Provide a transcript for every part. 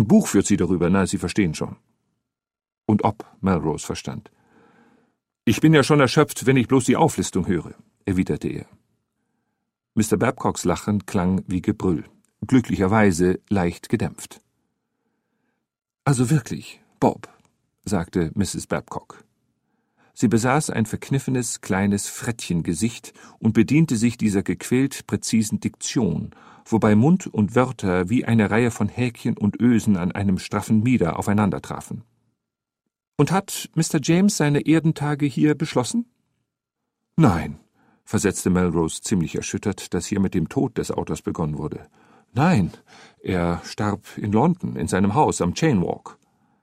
Und Buch führt sie darüber, na, Sie verstehen schon. Und ob Melrose verstand. »Ich bin ja schon erschöpft, wenn ich bloß die Auflistung höre«, erwiderte er. Mr. Babcocks Lachen klang wie Gebrüll, glücklicherweise leicht gedämpft. »Also wirklich, Bob«, sagte Mrs. Babcock. Sie besaß ein verkniffenes, kleines Frettchengesicht und bediente sich dieser gequält präzisen Diktion, wobei Mund und Wörter wie eine Reihe von Häkchen und Ösen an einem straffen Mieder aufeinandertrafen. »Und hat Mr. James seine Erdentage hier beschlossen?« »Nein«, versetzte Melrose ziemlich erschüttert, dass hier mit dem Tod des Autors begonnen wurde. »Nein, er starb in London, in seinem Haus am Chainwalk.«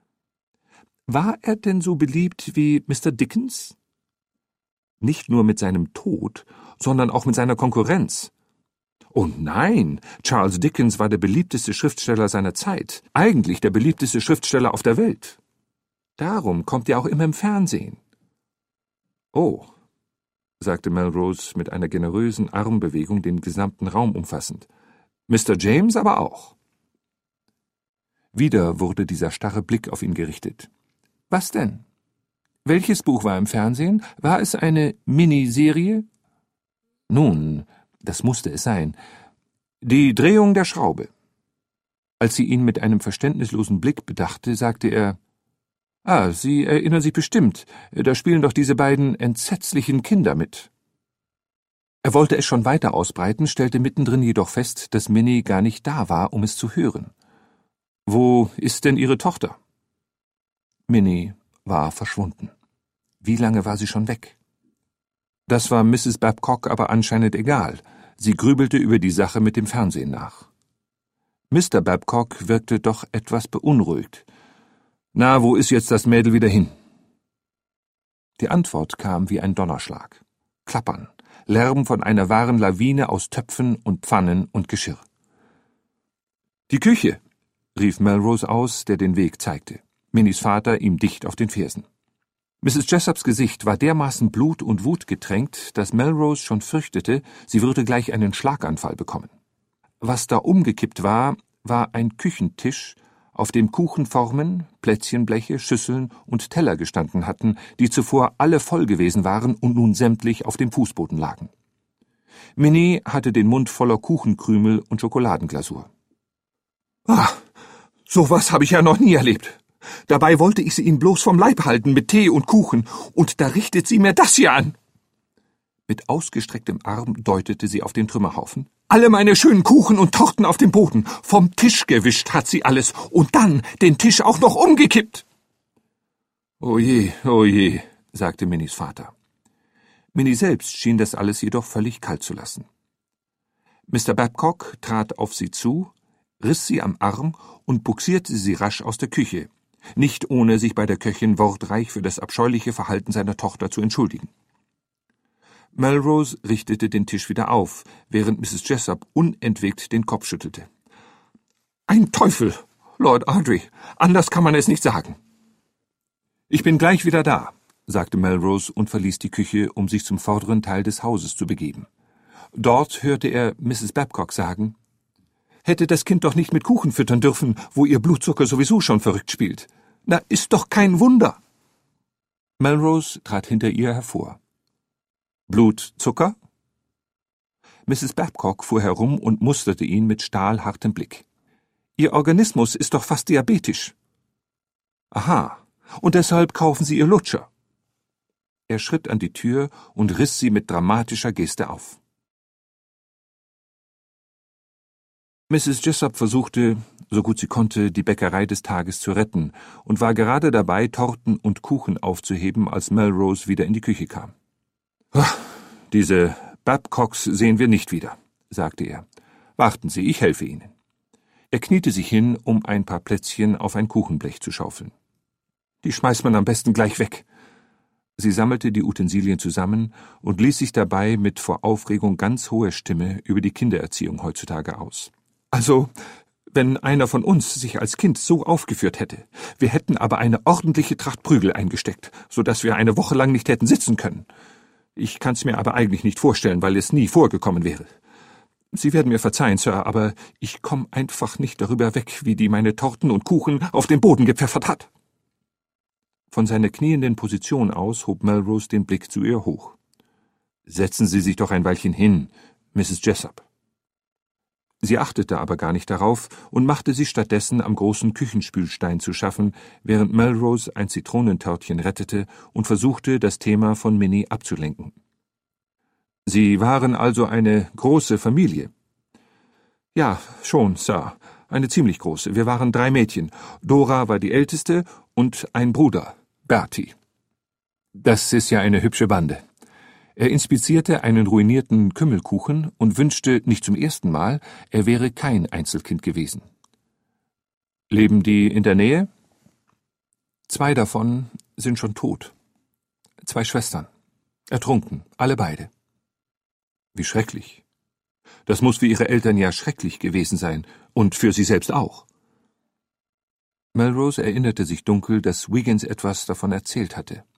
»War er denn so beliebt wie Mr. Dickens?« »Nicht nur mit seinem Tod, sondern auch mit seiner Konkurrenz.« »Oh nein, Charles Dickens war der beliebteste Schriftsteller seiner Zeit, eigentlich der beliebteste Schriftsteller auf der Welt. Darum kommt er auch immer im Fernsehen.« »Oh«, sagte Melrose mit einer generösen Armbewegung den gesamten Raum umfassend. »Mr. James aber auch.« Wieder wurde dieser starre Blick auf ihn gerichtet. »Was denn? Welches Buch war im Fernsehen? War es eine Miniserie?« »Nun, das musste es sein. Die Drehung der Schraube.« Als sie ihn mit einem verständnislosen Blick bedachte, sagte er, »Ah, Sie erinnern sich bestimmt, da spielen doch diese beiden entsetzlichen Kinder mit.« Er wollte es schon weiter ausbreiten, stellte mittendrin jedoch fest, dass Minnie gar nicht da war, um es zu hören. »Wo ist denn Ihre Tochter?« Minnie war verschwunden. Wie lange war sie schon weg? Das war Mrs. Babcock aber anscheinend egal. Sie grübelte über die Sache mit dem Fernsehen nach. Mr. Babcock wirkte doch etwas beunruhigt. »Na, wo ist jetzt das Mädel wieder hin?« Die Antwort kam wie ein Donnerschlag. Klappern, Lärm von einer wahren Lawine aus Töpfen und Pfannen und Geschirr. »Die Küche«, rief Melrose aus, der den Weg zeigte. Minnies Vater ihm dicht auf den Fersen. Mrs. Jessops Gesicht war dermaßen Blut und Wut getränkt, dass Melrose schon fürchtete, sie würde gleich einen Schlaganfall bekommen. Was da umgekippt war, war ein Küchentisch, auf dem Kuchenformen, Plätzchenbleche, Schüsseln und Teller gestanden hatten, die zuvor alle voll gewesen waren und nun sämtlich auf dem Fußboden lagen. Minnie hatte den Mund voller Kuchenkrümel und Schokoladenglasur. »Ah, sowas habe ich ja noch nie erlebt. Dabei wollte ich sie Ihnen bloß vom Leib halten mit Tee und Kuchen, und da richtet sie mir das hier an!« Mit ausgestrecktem Arm deutete sie auf den Trümmerhaufen. »Alle meine schönen Kuchen und Torten auf dem Boden, vom Tisch gewischt hat sie alles, und dann den Tisch auch noch umgekippt!« »Oh je«, sagte Minnies Vater. Minnie selbst schien das alles jedoch völlig kalt zu lassen. Mr. Babcock trat auf sie zu, riss sie am Arm und bugsierte sie rasch aus der Küche, nicht ohne sich bei der Köchin wortreich für das abscheuliche Verhalten seiner Tochter zu entschuldigen. Melrose richtete den Tisch wieder auf, während Mrs. Jessop unentwegt den Kopf schüttelte. »Ein Teufel, Lord Ardry, anders kann man es nicht sagen.« »Ich bin gleich wieder da«, sagte Melrose und verließ die Küche, um sich zum vorderen Teil des Hauses zu begeben. Dort hörte er Mrs. Babcock sagen, »Hätte das Kind doch nicht mit Kuchen füttern dürfen, wo ihr Blutzucker sowieso schon verrückt spielt. Na, ist doch kein Wunder.« Melrose trat hinter ihr hervor. »Blutzucker?« Mrs. Babcock fuhr herum und musterte ihn mit stahlhartem Blick. »Ihr Organismus ist doch fast diabetisch.« »Aha, und deshalb kaufen Sie ihr Lutscher.« Er schritt an die Tür und riss sie mit dramatischer Geste auf. Mrs. Jessop versuchte, so gut sie konnte, die Bäckerei des Tages zu retten und war gerade dabei, Torten und Kuchen aufzuheben, als Melrose wieder in die Küche kam. »Diese Babcocks sehen wir nicht wieder«, sagte er. »Warten Sie, ich helfe Ihnen.« Er kniete sich hin, um ein paar Plätzchen auf ein Kuchenblech zu schaufeln. »Die schmeißt man am besten gleich weg.« Sie sammelte die Utensilien zusammen und ließ sich dabei mit vor Aufregung ganz hoher Stimme über die Kindererziehung heutzutage aus. »Also, wenn einer von uns sich als Kind so aufgeführt hätte, wir hätten aber eine ordentliche Tracht Prügel eingesteckt, so dass wir eine Woche lang nicht hätten sitzen können. Ich kann's mir aber eigentlich nicht vorstellen, weil es nie vorgekommen wäre. Sie werden mir verzeihen, Sir, aber ich komme einfach nicht darüber weg, wie die meine Torten und Kuchen auf den Boden gepfeffert hat.« Von seiner knienden Position aus hob Melrose den Blick zu ihr hoch. »Setzen Sie sich doch ein Weilchen hin, Mrs. Jessup.« Sie achtete aber gar nicht darauf und machte sich stattdessen am großen Küchenspülstein zu schaffen, während Melrose ein Zitronentörtchen rettete und versuchte, das Thema von Minnie abzulenken. »Sie waren also eine große Familie?« »Ja, schon, Sir. Eine ziemlich große. Wir waren 3 Mädchen. Dora war die älteste und ein Bruder, Bertie.« »Das ist ja eine hübsche Bande.« Er inspizierte einen ruinierten Kümmelkuchen und wünschte nicht zum ersten Mal, er wäre kein Einzelkind gewesen. »Leben die in der Nähe?« »2 davon sind schon tot. 2 Schwestern. Ertrunken, alle beide.« »Wie schrecklich. Das muss für Ihre Eltern ja schrecklich gewesen sein, und für Sie selbst auch.« Melrose erinnerte sich dunkel, dass Wiggins etwas davon erzählt hatte.